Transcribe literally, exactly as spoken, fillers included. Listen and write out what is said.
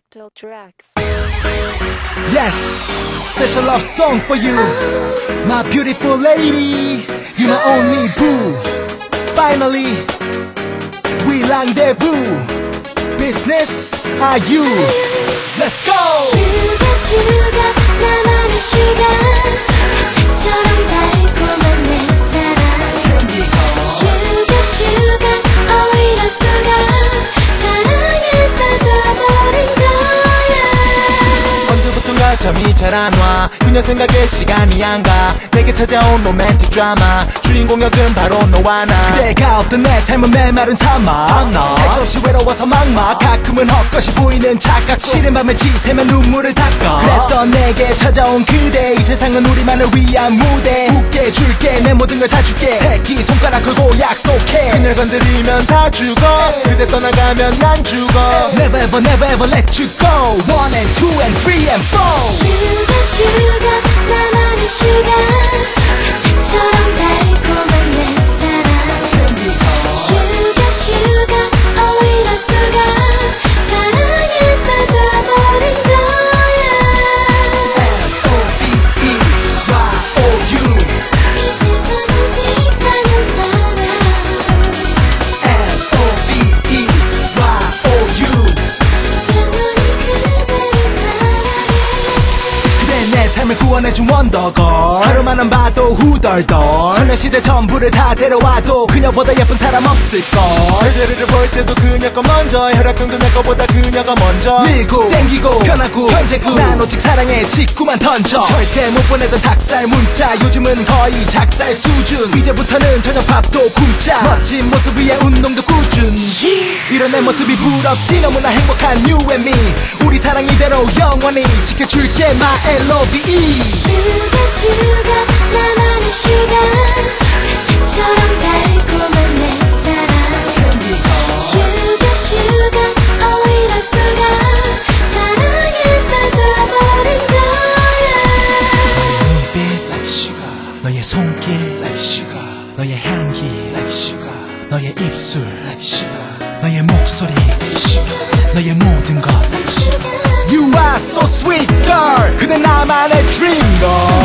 Digital tracks. Yes, special love song for you, my beautiful lady. You're my only boo. Finally, we rendezvous. Business, are you? Let's go. Sugar, sugar, 나만의 sugar. 사탕처럼 달콤한 내 사랑. Sugar, sugar, 어 이럴 수가. 사랑에 빠져버린 거야. 언제부턴가 잠이 잘 안 와. 그녀 생각에 시간이 안 가. 내게 찾아온 로맨틱 드라마. 주인공 역은 바로 너와 나. 그대가 없던 내 삶은 메마른 사막. 할 것이 외로워서 막막. 가끔은 헛것이 보이는 착각. 시린 밤에 지새면 눈물을 닦아. 그랬던 내게 찾아온 그대. 이 세상은 우리만을 위한 무대. 웃게 해줄게 내 모든 걸 다 줄게. 새끼 손가락 걸고 약속해. 그녀를 건드리면 다 죽어. 그대 떠나가면 난 죽어. Never ever never ever let you go. One and two and three and four. Sugar, sugar, 나만의 sugar. 사탕처럼 달콤한 내 사랑. Sugar, sugar, 어 이럴 수가. 사랑에 빠져버린 거야. F O V E Y O U. 이 세상 오직 나는 사랑. F O V E Y O U. 영원히 그대를 사랑해. 그대 내 삶을 구원해준 원더걸. 하루만 안 봐도 후덜덜. 소녀시대 전부를 다 데려와도 그녀보다 예쁜 사람 없을걸. 여자를 볼 때도 그녀가 먼저. 혈액형도 내 거보다 그녀가 먼저. 밀고 땡기고 변하고 현재고. 난 오직 사랑에 직구만 던져. 절대 못 보내던 닭살 문자. 요즘은 거의 작살 수준. 이제부터는 저녁밥도 굶자. 멋진 모습 위에 운동도 꾸준히. 이런 내 모습이 부럽지. 너무나 행복한 you and me. 우리 사랑 이대로 영원히 지켜줄게 my L O V E. Sugar, sugar, 나만의 sugar. 사탕처럼 달콤한 내 사랑. Sugar, sugar, 어 이럴 수가. 사랑에 빠져버린 거야. 눈빛 like sugar. 너의 손길 like sugar. 너의 향기 like sugar. 너의 입술 like sugar. 너의 목소리 like sugar. 너의 모든 것 like sugar. You are so sweet girl. 그대 나만의 dream girl.